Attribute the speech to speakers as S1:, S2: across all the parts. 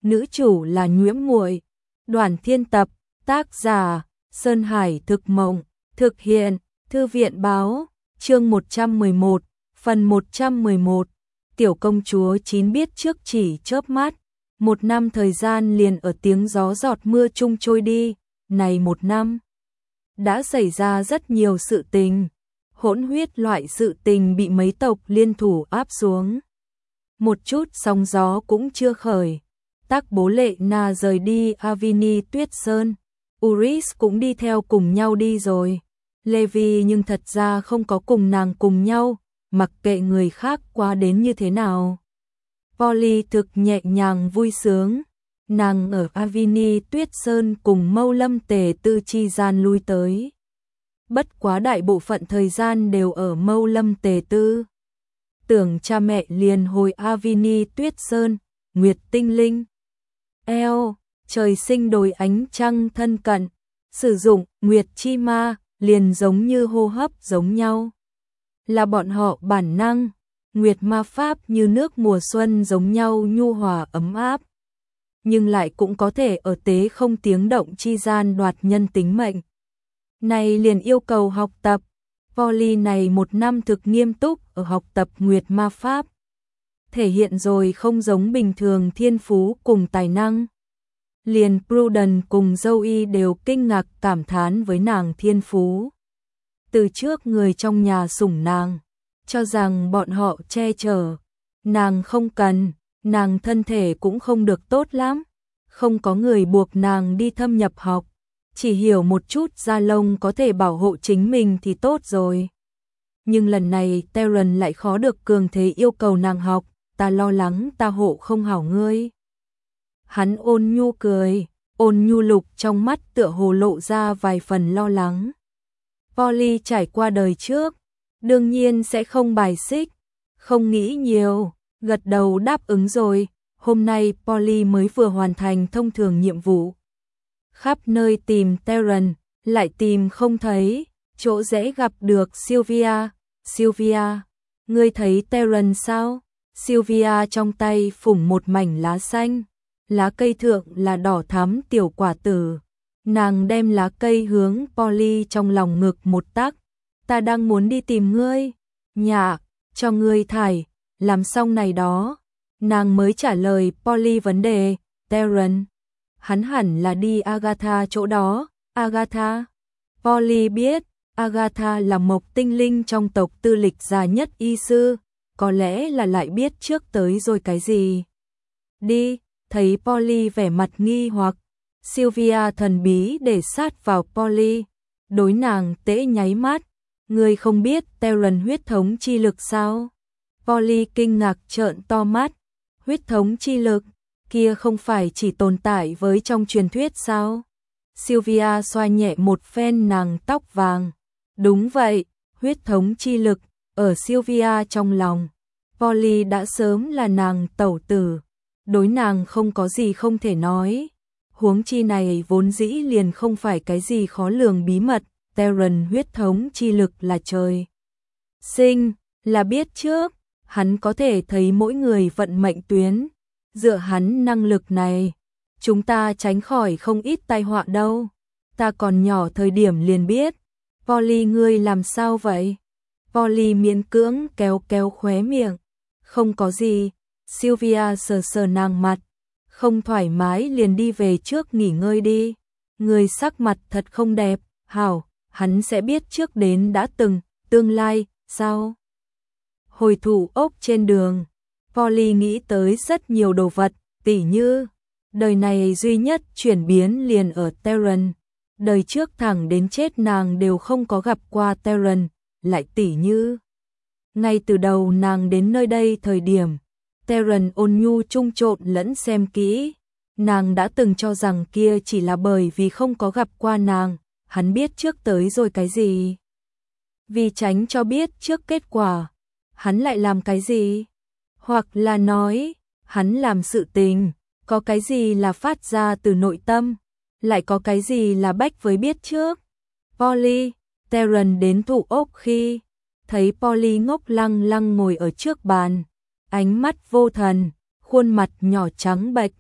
S1: nữ chủ là Nhiễm Muội. Đoàn Thiên tập, tác giả Sơn Hải Thực Mộng, thực hiện Thư viện Báo, chương 111, phần 111. Tiểu công chúa 9 biết trước chỉ chớp mắt, 1 năm thời gian liền ở tiếng gió giọt mưa chung trôi đi. Này 1 năm đã xảy ra rất nhiều sự tình, hỗn huyết loại sự tình bị mấy tộc liên thủ áp xuống. Một chút sóng gió cũng chưa khởi. Tác bố Lệ Na rời đi Avini Tuyết Sơn, Uris cũng đi theo cùng nhau đi rồi. Levi nhưng thật ra không có cùng nàng cùng nhau, mặc kệ người khác qua đến như thế nào. Polly thực nhẹ nhàng vui sướng, nàng ở Avini Tuyết Sơn cùng Mâu Lâm Tề Tư chi gian lui tới. Bất quá đại bộ phận thời gian đều ở Mâu Lâm Tề Tư. Tưởng cha mẹ liền hồi Avini Tuyết Sơn, Nguyệt tinh linh. Trời sinh đồi ánh trăng thân cận, sử dụng Nguyệt chi ma liền giống như hô hấp giống nhau. Là bọn họ bản năng, Nguyệt ma pháp như nước mùa xuân giống nhau nhu hòa ấm áp. Nhưng lại cũng có thể ở tế không tiếng động chi gian đoạt nhân tính mệnh. Này liền yêu cầu học tập. Polly này 1 năm thực nghiêm túc ở học tập Nguyệt ma pháp. Thể hiện rồi không giống bình thường thiên phú cùng tài năng. Liền Prudence cùng Zoe đều kinh ngạc cảm thán với nàng thiên phú. Từ trước người trong nhà sủng nàng, cho rằng bọn họ che chở. Nàng không cần, nàng thân thể cũng không được tốt lắm. Không có người buộc nàng đi thâm nhập học. Chỉ hiểu một chút da lông có thể bảo hộ chính mình thì tốt rồi. Nhưng lần này Terence lại khó được cường thế yêu cầu nàng học. Ta lo lắng ta hộ không hảo ngươi. Hắn ôn nhu cười, ôn nhu lục trong mắt tựa hồ lộ ra vài phần lo lắng. Polly trải qua đời trước, đương nhiên sẽ không bài xích, không nghĩ nhiều, gật đầu đáp ứng rồi. Hôm nay Polly mới vừa hoàn thành thông thường nhiệm vụ. Khắp nơi tìm Terence, lại tìm không thấy, chỗ dễ gặp được Sylvia. Sylvia, ngươi thấy Terence sao? Sylvia trong tay phủng một mảnh lá xanh, lá cây thượng là đỏ thắm tiểu quả tử. Nàng đem lá cây hướng Polly trong lòng ngực một tắc. Ta đang muốn đi tìm ngươi. Dạ, cho ngươi thải, làm xong này đó. Nàng mới trả lời Polly vấn đề. Terence, hắn hẳn là đi Agatha chỗ đó. Agatha? Polly biết, Agatha là Mộc tinh linh trong tộc tư lịch già nhất y sư. Có lẽ là lại biết trước tới rồi cái gì. Đi, thấy Polly vẻ mặt nghi hoặc, Sylvia thần bí để sát vào Polly, đối nàng tễ nháy mắt. Ngươi không biết Terence huyết thống chi lực sao? Polly kinh ngạc trợn to mắt. Huyết thống chi lực, kia không phải chỉ tồn tại với trong truyền thuyết sao? Sylvia xoa nhẹ một phen nàng tóc vàng. Đúng vậy, huyết thống chi lực. Ở Sylvia trong lòng, Polly đã sớm là nàng tẩu tử, đối nàng không có gì không thể nói. Huống chi này vốn dĩ liền không phải cái gì khó lường bí mật. Terence huyết thống chi lực là trời sinh, là biết trước, hắn có thể thấy mỗi người vận mệnh tuyến. Dựa hắn năng lực này, chúng ta tránh khỏi không ít tai họa đâu. Ta còn nhỏ thời điểm liền biết. Polly ngươi làm sao vậy? Polly miễn cưỡng kéo kéo khóe miệng. Không có gì. Sylvia sờ sờ nàng mặt. Không thoải mái liền đi về trước nghỉ ngơi đi. Người sắc mặt thật không đẹp. Hảo, hắn sẽ biết trước đến đã từng, tương lai, sao? Hồi thủ ốc trên đường. Polly nghĩ tới rất nhiều đồ vật, tỉ như đời này duy nhất chuyển biến liền ở Terence. Đời trước thẳng đến chết nàng đều không có gặp qua Terence. Lại tỉ như ngay từ đầu nàng đến nơi đây thời điểm, Terence ôn nhu trung trộn lẫn xem kỹ. Nàng đã từng cho rằng kia chỉ là bởi vì không có gặp qua nàng, hắn biết trước tới rồi cái gì. Vì tránh cho biết trước kết quả, hắn lại làm cái gì? Hoặc là nói, hắn làm sự tình, có cái gì là phát ra từ nội tâm, lại có cái gì là bách với biết trước. Polly, Terence đến thủ ốc khi thấy Polly ngốc lăng lăng ngồi ở trước bàn, ánh mắt vô thần, khuôn mặt nhỏ trắng bệch.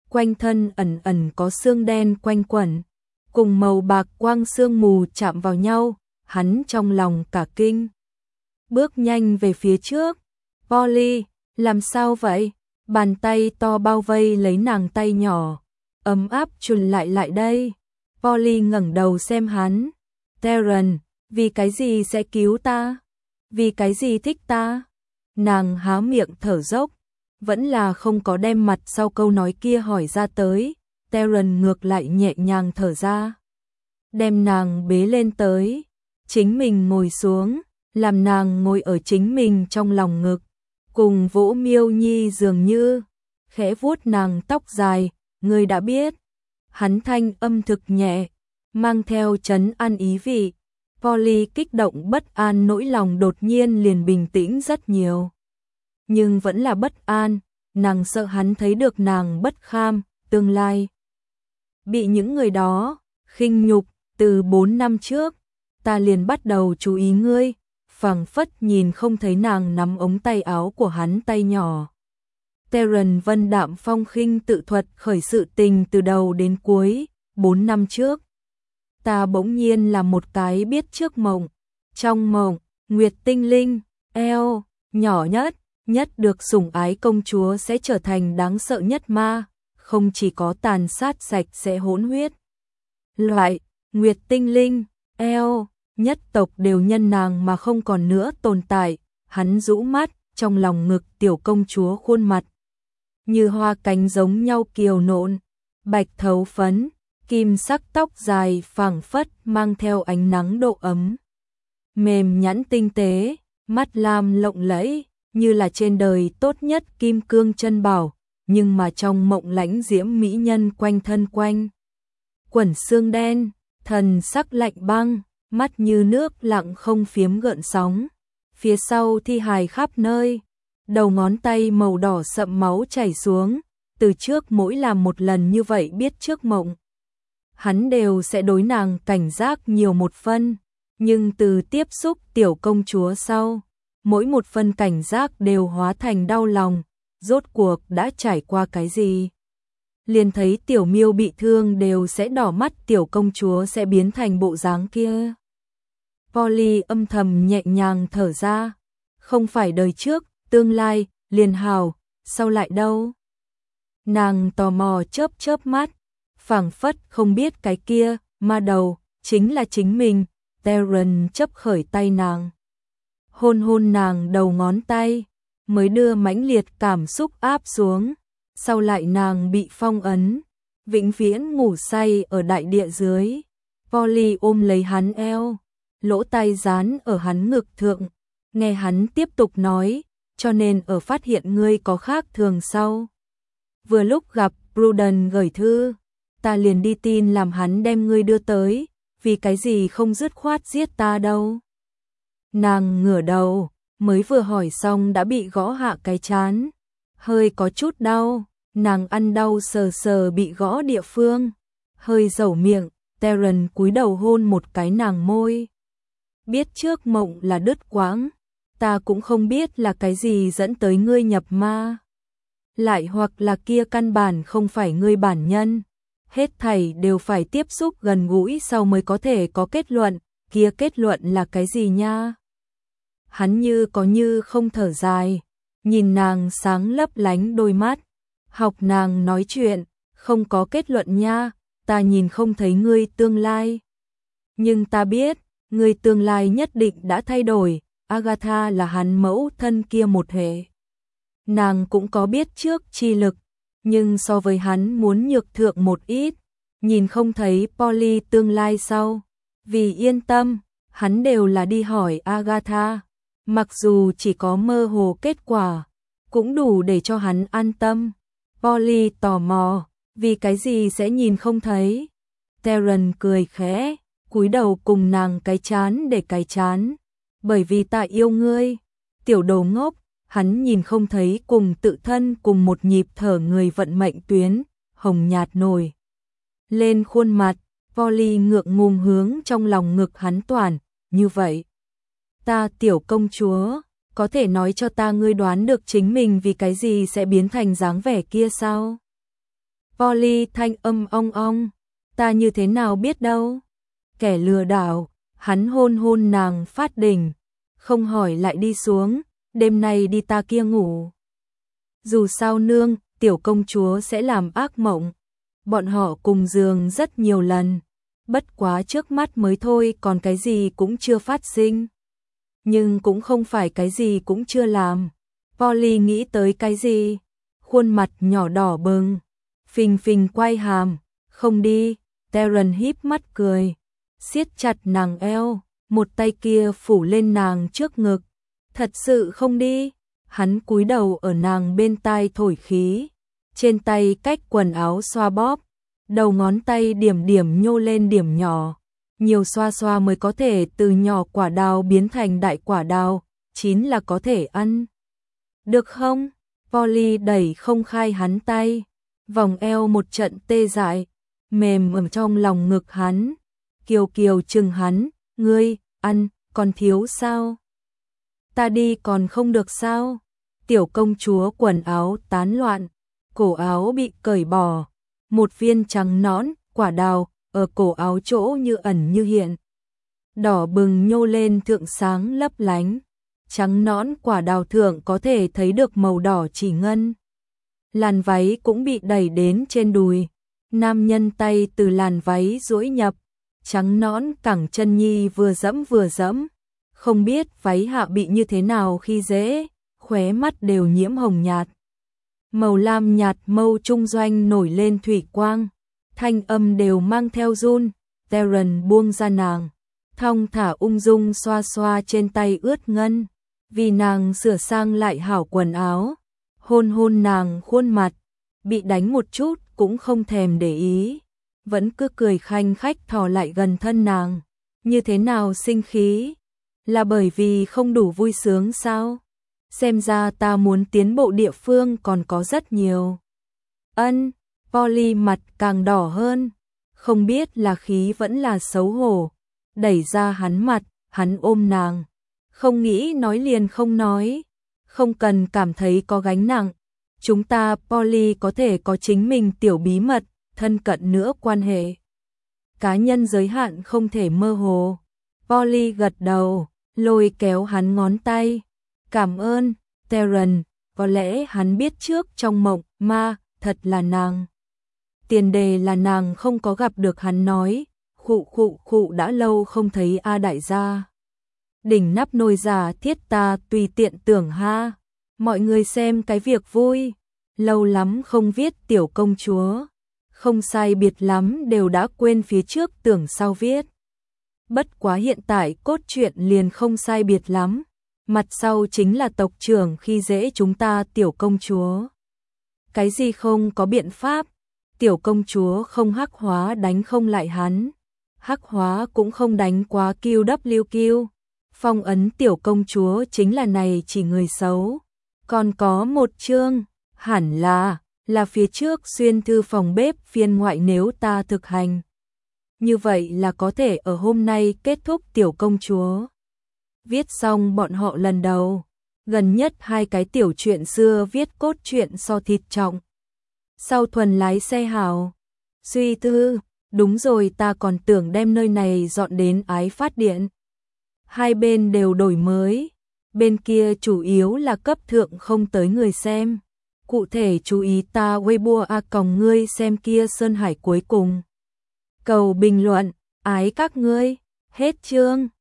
S1: quanh thân ẩn ẩn có xương đen quanh quẩn, cùng màu bạc quang sương mù chạm vào nhau, hắn trong lòng cả kinh. Bước nhanh về phía trước, Polly, làm sao vậy? Bàn tay to bao vây lấy nàng tay nhỏ, ấm áp chùn lại đây. Polly ngẩng đầu xem hắn. Terence, vì cái gì sẽ cứu ta? Vì cái gì thích ta? Nàng há miệng thở dốc, vẫn là không có đem mặt sau câu nói kia hỏi ra tới. Terence ngược lại nhẹ nhàng thở ra, đem nàng bế lên tới, chính mình ngồi xuống, làm nàng ngồi ở chính mình trong lòng ngực, cùng vỗ Miêu Nhi dường như, khẽ vuốt nàng tóc dài, ngươi đã biết. Hắn thanh âm thực nhẹ, mang theo trấn an ý vị. Polly kích động bất an nỗi lòng đột nhiên liền bình tĩnh rất nhiều. Nhưng vẫn là bất an, nàng sợ hắn thấy được nàng bất kham, tương lai bị những người đó khinh nhục. Từ 4 năm trước, ta liền bắt đầu chú ý ngươi, phảng phất nhìn không thấy nàng nắm ống tay áo của hắn tay nhỏ. Terence vân đạm phong khinh tự thuật khởi sự tình từ đầu đến cuối. 4 năm trước, ta bỗng nhiên là một cái biết trước mộng. Trong mộng, Nguyệt Tinh Linh, eo, nhỏ nhất được sủng ái công chúa sẽ trở thành đáng sợ nhất ma, không chỉ có tàn sát sạch sẽ hỗn huyết. Loại, Nguyệt Tinh Linh, eo, nhất tộc đều nhân nàng mà không còn nữa tồn tại. Hắn rũ mắt, trong lòng ngực tiểu công chúa khuôn mặt như hoa cánh giống nhau kiều nộn, bạch thấu phấn, kim sắc tóc dài phảng phất mang theo ánh nắng độ ấm. Mềm nhẵn tinh tế, mắt lam lộng lẫy, như là trên đời tốt nhất kim cương chân bảo, nhưng mà trong mộng lãnh diễm mỹ nhân quanh thân quanh quẩn xương đen, thần sắc lạnh băng, mắt như nước lặng không phiếm gợn sóng. Phía sau thi hài khắp nơi, đầu ngón tay màu đỏ sậm máu chảy xuống. Từ trước mỗi làm một lần như vậy biết trước mộng, hắn đều sẽ đối nàng cảnh giác nhiều một phân, nhưng từ tiếp xúc tiểu công chúa sau, mỗi một phân cảnh giác đều hóa thành đau lòng. Rốt cuộc đã trải qua cái gì? Liền thấy tiểu miêu bị thương đều sẽ đỏ mắt, tiểu công chúa sẽ biến thành bộ dáng kia. Polly âm thầm nhẹ nhàng thở ra, không phải đời trước, tương lai, liền hào, sau lại đâu? Nàng tò mò chớp mắt, phảng phất không biết cái kia, ma đầu, chính là chính mình. Terence chấp khởi tay nàng, hôn nàng đầu ngón tay, mới đưa mãnh liệt cảm xúc áp xuống. Sau lại nàng bị phong ấn, vĩnh viễn ngủ say ở đại địa dưới. Polly ôm lấy hắn eo, lỗ tai dán ở hắn ngực thượng, nghe hắn tiếp tục nói, cho nên ở phát hiện ngươi có khác thường sau. Vừa lúc gặp Prudence gửi thư, ta liền đi tin làm hắn đem ngươi đưa tới, vì cái gì không dứt khoát giết ta đâu. Nàng ngửa đầu, mới vừa hỏi xong đã bị gõ hạ cái trán, hơi có chút đau, nàng ăn đau sờ bị gõ địa phương, hơi dẩu miệng. Terence cúi đầu hôn một cái nàng môi. Biết trước mộng là đứt quãng, ta cũng không biết là cái gì dẫn tới ngươi nhập ma, lại hoặc là kia căn bản không phải ngươi bản nhân. Hết thảy đều phải tiếp xúc gần gũi sau mới có thể có kết luận, kia kết luận là cái gì nha? Hắn như có như không thở dài, nhìn nàng sáng lấp lánh đôi mắt, học nàng nói chuyện, không có kết luận nha, ta nhìn không thấy ngươi tương lai. Nhưng ta biết, ngươi tương lai nhất định đã thay đổi, Agatha là hắn mẫu thân kia một hệ. Nàng cũng có biết trước chi lực, nhưng so với hắn muốn nhược thượng một ít, nhìn không thấy Polly tương lai sau. Vì yên tâm, hắn đều là đi hỏi Agatha, mặc dù chỉ có mơ hồ kết quả, cũng đủ để cho hắn an tâm. Polly tò mò, vì cái gì sẽ nhìn không thấy? Terence cười khẽ, cúi đầu cùng nàng cái chán để cái chán. Bởi vì ta yêu ngươi, tiểu đồ ngốc. Hắn nhìn không thấy cùng tự thân cùng một nhịp thở người vận mệnh tuyến, hồng nhạt nổi lên khuôn mặt. Polly ngượng ngùng hướng trong lòng ngực hắn toàn, như vậy. Ta tiểu công chúa, có thể nói cho ta ngươi đoán được chính mình vì cái gì sẽ biến thành dáng vẻ kia sao? Polly thanh âm ong ong, ta như thế nào biết đâu. Kẻ lừa đảo, hắn hôn hôn nàng phát đỉnh, không hỏi lại đi xuống, đêm nay đi ta kia ngủ. Dù sao nương, tiểu công chúa sẽ làm ác mộng. Bọn họ cùng giường rất nhiều lần, bất quá trước mắt mới thôi, còn cái gì cũng chưa phát sinh. Nhưng cũng không phải cái gì cũng chưa làm. Polly nghĩ tới cái gì? Khuôn mặt nhỏ đỏ bừng, phình phình quay hàm, không đi. Terence híp mắt cười, siết chặt nàng eo, một tay kia phủ lên nàng trước ngực. Thật sự không đi. Hắn cúi đầu ở nàng bên tai thổi khí, trên tay cách quần áo xoa bóp, đầu ngón tay điểm điểm nhô lên điểm nhỏ, nhiều xoa xoa mới có thể từ nhỏ quả đào biến thành đại quả đào, chín là có thể ăn. Được không? Polly đẩy không khai hắn tay, vòng eo một trận tê dại, mềm ở trong lòng ngực hắn. Kiều Kiều chừng hắn, ngươi, ăn, còn thiếu sao? Ta đi còn không được sao? Tiểu công chúa quần áo tán loạn, cổ áo bị cởi bỏ, một viên trắng nõn, quả đào, ở cổ áo chỗ như ẩn như hiện. Đỏ bừng nhô lên thượng sáng lấp lánh, trắng nõn quả đào thượng có thể thấy được màu đỏ chỉ ngân. Làn váy cũng bị đẩy đến trên đùi, nam nhân tay từ làn váy duỗi nhập, trắng nõn cẳng chân nhi vừa dẫm, không biết váy hạ bị như thế nào khi dễ, khóe mắt đều nhiễm hồng nhạt. Màu lam nhạt mâu trung doanh nổi lên thủy quang, thanh âm đều mang theo run. Terence buông ra nàng, thong thả ung dung xoa xoa trên tay ướt ngân, vì nàng sửa sang lại hảo quần áo, hôn hôn nàng khuôn mặt, bị đánh một chút cũng không thèm để ý, vẫn cứ cười khanh khách thò lại gần thân nàng. Như thế nào sinh khí? Là bởi vì không đủ vui sướng sao? Xem ra ta muốn tiến bộ địa phương còn có rất nhiều. Ân, Polly mặt càng đỏ hơn, không biết là khí vẫn là xấu hổ, đẩy ra hắn mặt, hắn ôm nàng, không nghĩ nói liền không nói, không cần cảm thấy có gánh nặng, chúng ta Polly có thể có chính mình tiểu bí mật, thân cận nữa quan hệ. Cá nhân giới hạn không thể mơ hồ. Polly gật đầu, lôi kéo hắn ngón tay. Cảm ơn, Terence, có lẽ hắn biết trước trong mộng ma, thật là nàng. Tiền đề là nàng không có gặp được hắn nói, khụ đã lâu không thấy A đại gia. Đỉnh nắp nồi giả thiết ta tùy tiện tưởng ha, mọi người xem cái việc vui, lâu lắm không viết tiểu công chúa, không sai biệt lắm đều đã quên phía trước tưởng sau viết. Bất quá hiện tại cốt truyện liền không sai biệt lắm. Mặt sau chính là tộc trưởng khi dễ chúng ta tiểu công chúa. Cái gì không có biện pháp, tiểu công chúa không hắc hóa đánh không lại hắn, hắc hóa cũng không đánh quá QWQ. Phong ấn tiểu công chúa chính là này chỉ người xấu. Còn có một chương, hẳn là phía trước xuyên thư phòng bếp phiên ngoại nếu ta thực hành. Như vậy là có thể ở hôm nay kết thúc tiểu công chúa. Viết xong bọn họ lần đầu, gần nhất hai cái tiểu truyện xưa viết cốt truyện so thịt trọng. Sau thuần lái xe hào, suy tư, đúng rồi ta còn tưởng đem nơi này dọn đến Ái Phát Điện. Hai bên đều đổi mới, bên kia chủ yếu là cấp thượng không tới người xem. Cụ thể chú ý ta Weibo còng ngươi xem kia Sơn Hải cuối cùng. Cầu bình luận, ái các ngươi, hết chương.